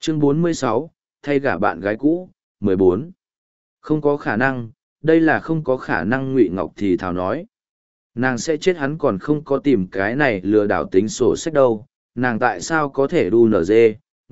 Chương 46, thay gả bạn gái cũ, 14. Không có khả năng, đây là không có khả năng. Ngụy Ngọc thì thào nói. Nàng sẽ chết, hắn còn không có tìm cái này lừa đảo tính sổ sách đâu. Nàng tại sao có thể đu nở dê,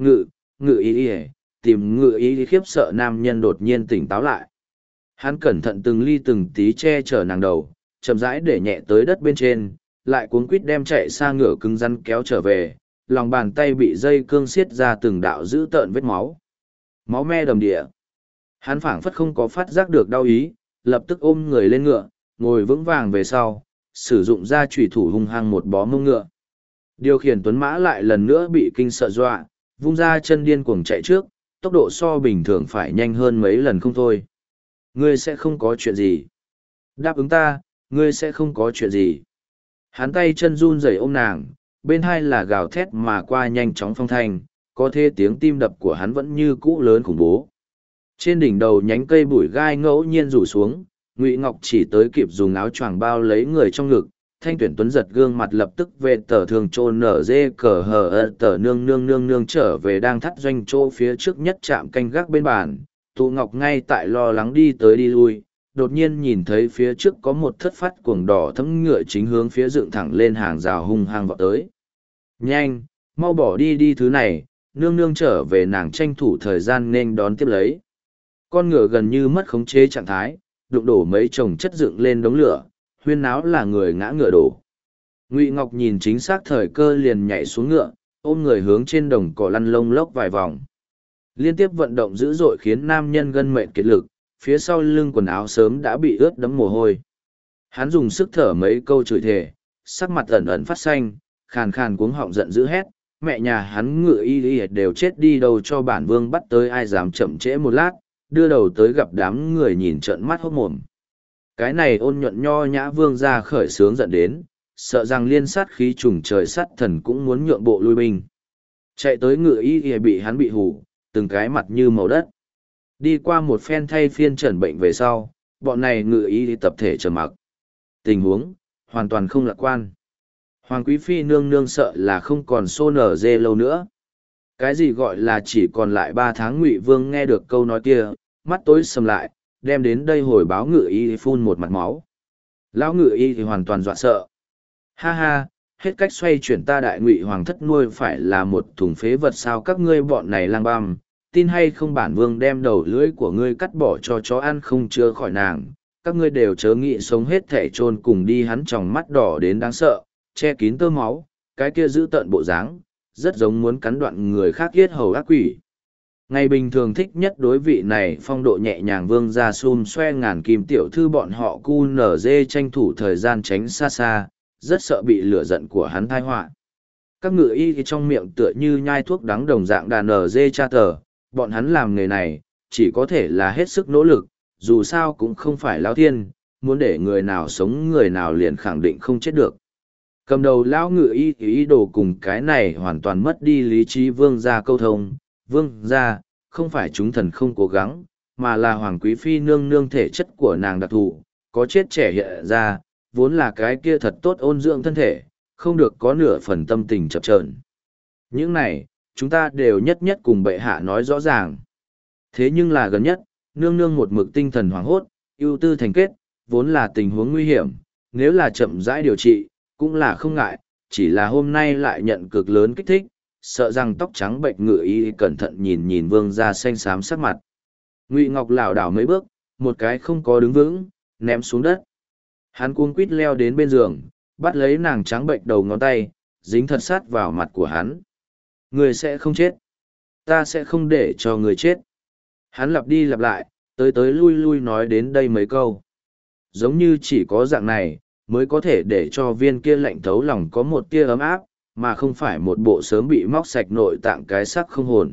ngự ý tìm ngự ý khiếp sợ nam nhân đột nhiên tỉnh táo lại. Hắn cẩn thận từng ly từng tí che chở nàng đầu, chậm rãi để nhẹ tới đất bên trên, lại cuống quít đem chạy xa ngựa cứng rắn kéo trở về, lòng bàn tay bị dây cương xiết ra từng đạo dữ tợn vết máu. Máu me đầm địa. Hắn phảng phất không có phát giác được đau ý, lập tức ôm người lên ngựa, ngồi vững vàng về sau, sử dụng ra chủy thủ hung hăng một bó mông ngựa. Điều khiển tuấn mã lại lần nữa bị kinh sợ dọa, vung ra chân điên cuồng chạy trước, tốc độ so bình thường phải nhanh hơn mấy lần không thôi. Ngươi sẽ không có chuyện gì. Đáp ứng ta, ngươi sẽ không có chuyện gì. Hắn tay chân run rẩy ôm nàng, bên hai là gào thét mà qua nhanh chóng phong thanh, có thế tiếng tim đập của hắn vẫn như cũ lớn khủng bố. Trên đỉnh đầu nhánh cây bụi gai ngẫu nhiên rủ xuống, Ngụy Ngọc chỉ tới kịp dùng áo choàng bao lấy người trong ngực, Thanh Tuyển Tuấn giật gương mặt lập tức về tờ thường trôn nở dê cờ hờ tờ nương trở về đang thắt doanh chỗ phía trước nhất chạm canh gác bên bàn. Tụ Ngọc ngay tại lo lắng đi tới đi lui, đột nhiên nhìn thấy phía trước có một thất phát cuồng đỏ thấm ngựa chính hướng phía dựng thẳng lên hàng rào hung hăng vọt tới. Nhanh, mau bỏ đi thứ này, nương trở về. Nàng tranh thủ thời gian nên đón tiếp lấy. Con ngựa gần như mất khống chế trạng thái, đụng đổ mấy chồng chất dựng lên đống lửa, huyên náo là người ngã ngựa đổ. Ngụy Ngọc nhìn chính xác thời cơ liền nhảy xuống ngựa, ôm người hướng trên đồng cỏ lăn lông lốc vài vòng. Liên tiếp vận động dữ dội khiến nam nhân gân mệt kiệt lực, phía sau lưng quần áo sớm đã bị ướt đẫm mồ hôi. Hắn dùng sức thở mấy câu chửi thề, sắc mặt ẩn ẩn phát xanh, khàn khàn cuống họng giận dữ hét, mẹ nhà hắn ngựa y đều chết đi đâu cho bản vương bắt tới, ai dám chậm trễ một lát, đưa đầu tới gặp đám người nhìn trợn mắt hốt mồm. Cái này ôn nhuận nho nhã vương ra khởi sướng giận đến, sợ rằng liên sát khí trùng trời sát thần cũng muốn nhượng bộ lui binh. Chạy tới ngựa y bị hắn bị hù, từng cái mặt như màu đất. Đi qua một phen thay phiên trần bệnh về sau, bọn này ngựa y tập thể trầm mặc. Tình huống hoàn toàn không lạc quan. Hoàng quý phi nương sợ là không còn xô nở dê lâu nữa. Cái gì gọi là chỉ còn lại 3 tháng? Ngụy Vương nghe được câu nói kia, mắt tối sầm lại, đem đến đây hồi báo ngự y phun một mặt máu. Lão ngự y thì hoàn toàn dọa sợ. Ha ha, hết cách xoay chuyển, ta đại Ngụy hoàng thất nuôi phải là một thùng phế vật sao? Các ngươi bọn này lang băm, tin hay không bản vương đem đầu lưỡi của ngươi cắt bỏ cho chó ăn không chữa khỏi nàng. Các ngươi đều chớ nghĩ sống hết thể chôn cùng đi. Hắn tròng mắt đỏ đến đáng sợ, che kín tơ máu, cái kia giữ tợn bộ dáng, rất giống muốn cắn đoạn người khác yết hầu ác quỷ. Ngày bình thường thích nhất đối vị này phong độ nhẹ nhàng vương ra xùm xoe ngàn kim tiểu thư bọn họ cu nở dê tranh thủ thời gian tránh xa xa, rất sợ bị lửa giận của hắn thai họa. Các ngựa y trong miệng tựa như nhai thuốc đắng đồng dạng đàn nở dê cha tờ, bọn hắn làm nghề này, chỉ có thể là hết sức nỗ lực, dù sao cũng không phải lão thiên, muốn để người nào sống người nào liền khẳng định không chết được. Cầm đầu lão ngự y ý đồ cùng cái này hoàn toàn mất đi lý trí vương gia câu thông. Vương gia, không phải chúng thần không cố gắng, mà là hoàng quý phi nương thể chất của nàng đặc thù, có chết trẻ hiện ra, vốn là cái kia thật tốt ôn dưỡng thân thể, không được có nửa phần tâm tình chập chờn. Những này, chúng ta đều nhất cùng bệ hạ nói rõ ràng. Thế nhưng là gần nhất, nương một mực tinh thần hoảng hốt, ưu tư thành kết, vốn là tình huống nguy hiểm, nếu là chậm rãi điều trị, cũng là không ngại, chỉ là hôm nay lại nhận cực lớn kích thích, sợ rằng tóc trắng bệnh ngựa y cẩn thận nhìn vương ra xanh xám sắc mặt. Ngụy Ngọc lảo đảo mấy bước, một cái không có đứng vững, ném xuống đất. Hắn cuống quít leo đến bên giường, bắt lấy nàng trắng bệnh đầu ngón tay, dính thật sát vào mặt của hắn. Người sẽ không chết. Ta sẽ không để cho người chết. Hắn lặp đi lặp lại, tới lui nói đến đây mấy câu. Giống như chỉ có dạng này, mới có thể để cho viên kia lạnh thấu lòng có một tia ấm áp, mà không phải một bộ sớm bị móc sạch nội tạng cái xác không hồn.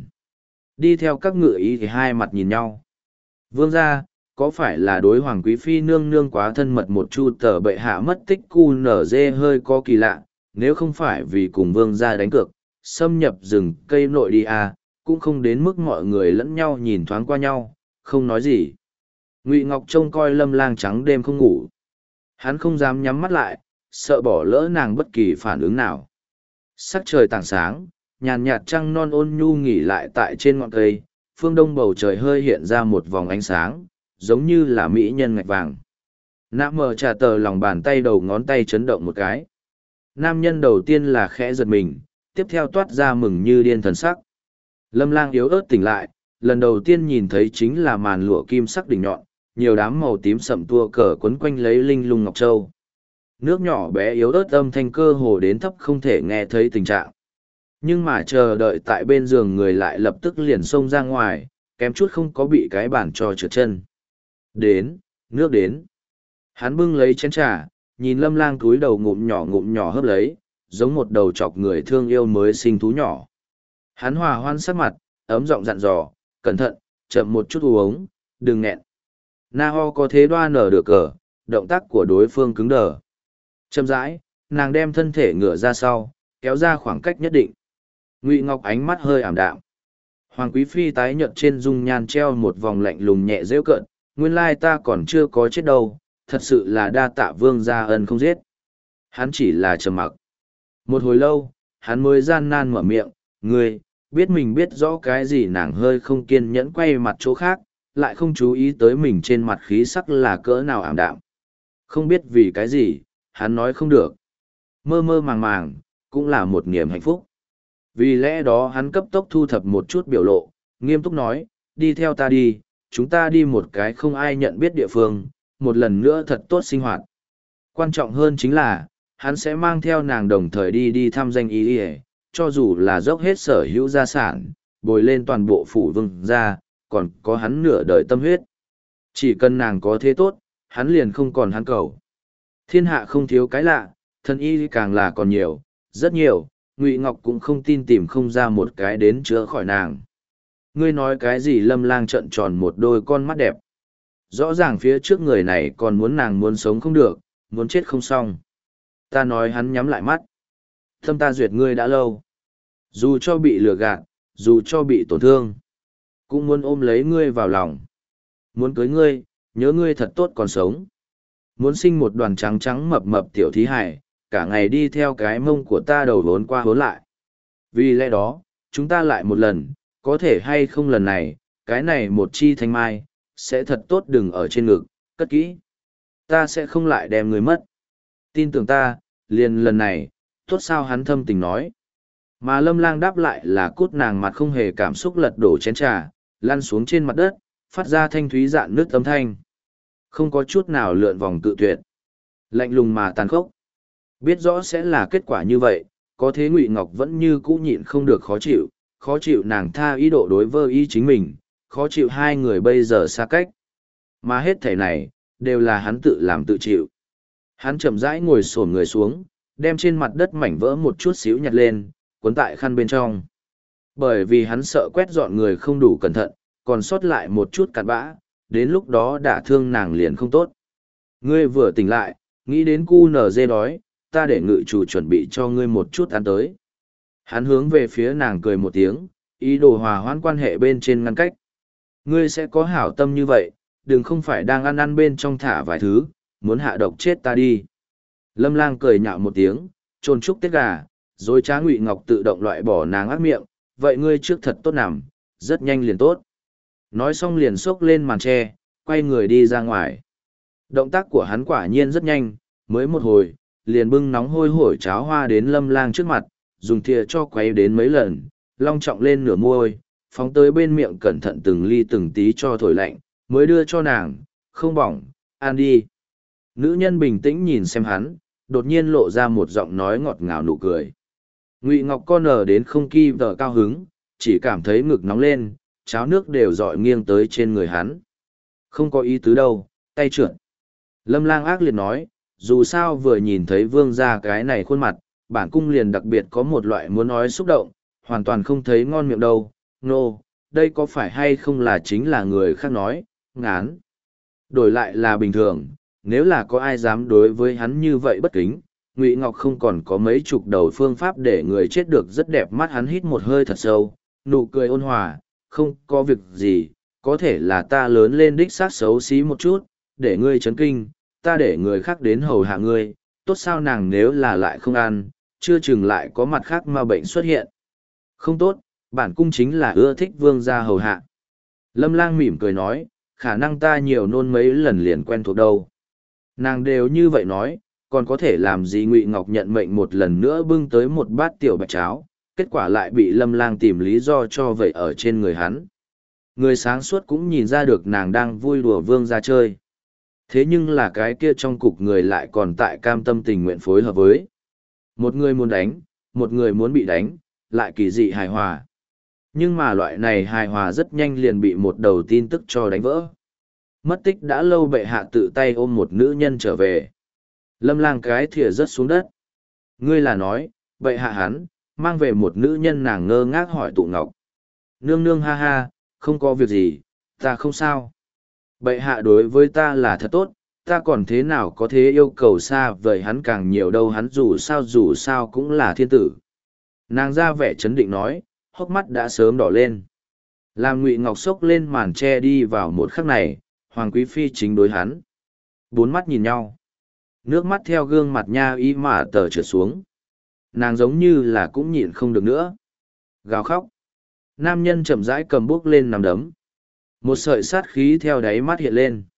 Đi theo các ngựa ý thì hai mặt nhìn nhau. Vương gia, có phải là đối hoàng quý phi nương quá thân mật một chu tờ bệ hạ mất tích cu nở dê hơi có kỳ lạ, nếu không phải vì cùng vương gia đánh cược, xâm nhập rừng cây nội đi à, cũng không đến mức mọi người lẫn nhau nhìn thoáng qua nhau, không nói gì. Ngụy Ngọc trông coi Lâm Lang trắng đêm không ngủ. Hắn không dám nhắm mắt lại, sợ bỏ lỡ nàng bất kỳ phản ứng nào. Sắc trời tảng sáng, nhàn nhạt trăng non ôn nhu nghỉ lại tại trên ngọn cây, phương đông bầu trời hơi hiện ra một vòng ánh sáng, giống như là mỹ nhân ngạch vàng. Nã mờ trà tờ lòng bàn tay đầu ngón tay chấn động một cái. Nam nhân đầu tiên là khẽ giật mình, tiếp theo toát ra mừng như điên thần sắc. Lâm Lang yếu ớt tỉnh lại, lần đầu tiên nhìn thấy chính là màn lụa kim sắc đỉnh nhọn, nhiều đám màu tím sậm tua cờ quấn quanh lấy linh lung ngọc châu. Nước nhỏ bé yếu ớt âm thanh cơ hồ đến thấp không thể nghe thấy tình trạng. Nhưng mà chờ đợi tại bên giường người lại lập tức liền xông ra ngoài, kém chút không có bị cái bàn cho trượt chân. Đến, nước đến. Hắn bưng lấy chén trà, nhìn Lâm Lang cúi đầu ngụm nhỏ hớp lấy, giống một đầu chọc người thương yêu mới sinh thú nhỏ. Hắn hòa hoan sắc mặt, ấm giọng dặn dò, cẩn thận, chậm một chút uống, đừng nghẹn. Na Ho có thế đoa nở được cờ, động tác của đối phương cứng đờ. Chậm rãi, nàng đem thân thể ngửa ra sau, kéo ra khoảng cách nhất định. Ngụy Ngọc ánh mắt hơi ảm đạm. Hoàng Quý Phi tái nhợt trên dung nhan treo một vòng lạnh lùng nhẹ rêu cợt, nguyên lai ta còn chưa có chết đâu, thật sự là đa tạ vương gia ân không giết. Hắn chỉ là trầm mặc. Một hồi lâu, hắn mới gian nan mở miệng, ngươi, biết mình biết rõ cái gì. Nàng hơi không kiên nhẫn quay mặt chỗ khác, lại không chú ý tới mình trên mặt khí sắc là cỡ nào ảm đạm. Không biết vì cái gì, hắn nói không được. Mơ mơ màng màng, cũng là một niềm hạnh phúc. Vì lẽ đó hắn cấp tốc thu thập một chút biểu lộ, nghiêm túc nói, đi theo ta đi, chúng ta đi một cái không ai nhận biết địa phương, một lần nữa thật tốt sinh hoạt. Quan trọng hơn chính là, hắn sẽ mang theo nàng đồng thời đi thăm danh y y, cho dù là dốc hết sở hữu gia sản, bồi lên toàn bộ phủ vương gia, còn có hắn nửa đời tâm huyết. Chỉ cần nàng có thế tốt, hắn liền không còn hắn cầu. Thiên hạ không thiếu cái lạ, thân y càng là còn nhiều, rất nhiều, Ngụy Ngọc cũng không tin tìm không ra một cái đến chữa khỏi nàng. Ngươi nói cái gì? Lâm Lang trợn tròn một đôi con mắt đẹp. Rõ ràng phía trước người này còn muốn nàng muốn sống không được, muốn chết không xong. Ta nói. Hắn nhắm lại mắt. Thâm ta duyệt ngươi đã lâu. Dù cho bị lừa gạt, dù cho bị tổn thương, cũng muốn ôm lấy ngươi vào lòng. Muốn cưới ngươi, nhớ ngươi thật tốt còn sống. Muốn sinh một đoàn trắng trắng mập mập tiểu thí hải, cả ngày đi theo cái mông của ta đầu vốn qua vốn lại. Vì lẽ đó, chúng ta lại một lần, có thể hay không lần này, cái này một chi thanh mai, sẽ thật tốt đừng ở trên ngực, cất kỹ. Ta sẽ không lại đem người mất. Tin tưởng ta, liền lần này, tốt sao? Hắn thâm tình nói. Mà Lâm Lang đáp lại là cút nàng mặt không hề cảm xúc lật đổ chén trà, lăn xuống trên mặt đất, phát ra thanh thúy dạn nước âm thanh. Không có chút nào lượn vòng cự tuyệt. Lạnh lùng mà tàn khốc. Biết rõ sẽ là kết quả như vậy, có thế Ngụy Ngọc vẫn như cũ nhịn không được khó chịu nàng tha ý độ đối với ý chính mình, khó chịu hai người bây giờ xa cách. Mà hết thảy này, đều là hắn tự làm tự chịu. Hắn chậm rãi ngồi xổm người xuống, đem trên mặt đất mảnh vỡ một chút xíu nhặt lên, cuốn tại khăn bên trong. Bởi vì hắn sợ quét dọn người không đủ cẩn thận, còn sót lại một chút cặn bã, đến lúc đó đả thương nàng liền không tốt. Ngươi vừa tỉnh lại, nghĩ đến cu nở dê đói, ta để ngự chủ chuẩn bị cho ngươi một chút ăn tới. Hắn hướng về phía nàng cười một tiếng, ý đồ hòa hoãn quan hệ bên trên ngăn cách. Ngươi sẽ có hảo tâm như vậy, đừng không phải đang ăn bên trong thả vài thứ, muốn hạ độc chết ta đi. Lâm Lang cười nhạo một tiếng, trôn trúc tiết gà, rồi trá Ngụy Ngọc tự động loại bỏ nàng ác miệng, vậy ngươi trước thật tốt nằm, rất nhanh liền tốt. Nói xong liền xốc lên màn tre, quay người đi ra ngoài. Động tác của hắn quả nhiên rất nhanh, mới một hồi, liền bưng nóng hôi hổi cháo hoa đến Lâm Lang trước mặt, dùng thìa cho quay đến mấy lần, long trọng lên nửa môi, phóng tới bên miệng cẩn thận từng ly từng tí cho thổi lạnh, mới đưa cho nàng, không bỏng, ăn đi. Nữ nhân bình tĩnh nhìn xem hắn, đột nhiên lộ ra một giọng nói ngọt ngào nụ cười. Ngụy Ngọc con nở đến không kỳ vợ cao hứng, chỉ cảm thấy ngực nóng lên, cháo nước đều dọi nghiêng tới trên người hắn. Không có ý tứ đâu, tay trượt. Lâm Lang ác liệt nói, dù sao vừa nhìn thấy vương gia cái này khuôn mặt, bản cung liền đặc biệt có một loại muốn nói xúc động, hoàn toàn không thấy ngon miệng đâu. Nô, đây có phải hay không là chính là người khác nói, ngán. Đổi lại là bình thường, nếu là có ai dám đối với hắn như vậy bất kính, Ngụy Ngọc không còn có mấy chục đầu phương pháp để người chết được rất đẹp. Mắt hắn hít một hơi thật sâu, nụ cười ôn hòa, không có việc gì, có thể là ta lớn lên đích xác xấu xí một chút, để ngươi chấn kinh, ta để người khác đến hầu hạ ngươi, tốt sao? Nàng nếu là lại không ăn, chưa chừng lại có mặt khác mà bệnh xuất hiện. Không tốt, bản cung chính là ưa thích vương gia hầu hạ. Lâm Lang mỉm cười nói, khả năng ta nhiều nôn mấy lần liền quen thuộc đâu. Nàng đều như vậy nói, còn có thể làm gì? Ngụy Ngọc nhận mệnh một lần nữa bưng tới một bát tiểu bạch cháo, kết quả lại bị Lâm Lang tìm lý do cho vậy ở trên người hắn. Người sáng suốt cũng nhìn ra được nàng đang vui đùa vương gia chơi. Thế nhưng là cái kia trong cục người lại còn tại cam tâm tình nguyện phối hợp với. Một người muốn đánh, một người muốn bị đánh, lại kỳ dị hài hòa. Nhưng mà loại này hài hòa rất nhanh liền bị một đầu tin tức cho đánh vỡ. Mất tích đã lâu bệ hạ tự tay ôm một nữ nhân trở về. Lâm Lang cái thìa rớt xuống đất. Ngươi là nói, bệ hạ hắn, mang về một nữ nhân? Nàng ngơ ngác hỏi Tụ Ngọc. Nương nương ha ha, không có việc gì, ta không sao. Bệ hạ đối với ta là thật tốt, ta còn thế nào có thế yêu cầu xa vời hắn càng nhiều đâu, hắn dù sao cũng là thiên tử. Nàng ra vẻ chấn định nói, hốc mắt đã sớm đỏ lên. Làm Ngụy Ngọc xốc lên màn che đi vào một khắc này, Hoàng Quý Phi chính đối hắn. Bốn mắt nhìn nhau. Nước mắt theo gương mặt nha y mà tờ trượt xuống. Nàng giống như là cũng nhịn không được nữa. Gào khóc. Nam nhân chậm rãi cầm bút lên nằm đấm. Một sợi sát khí theo đáy mắt hiện lên.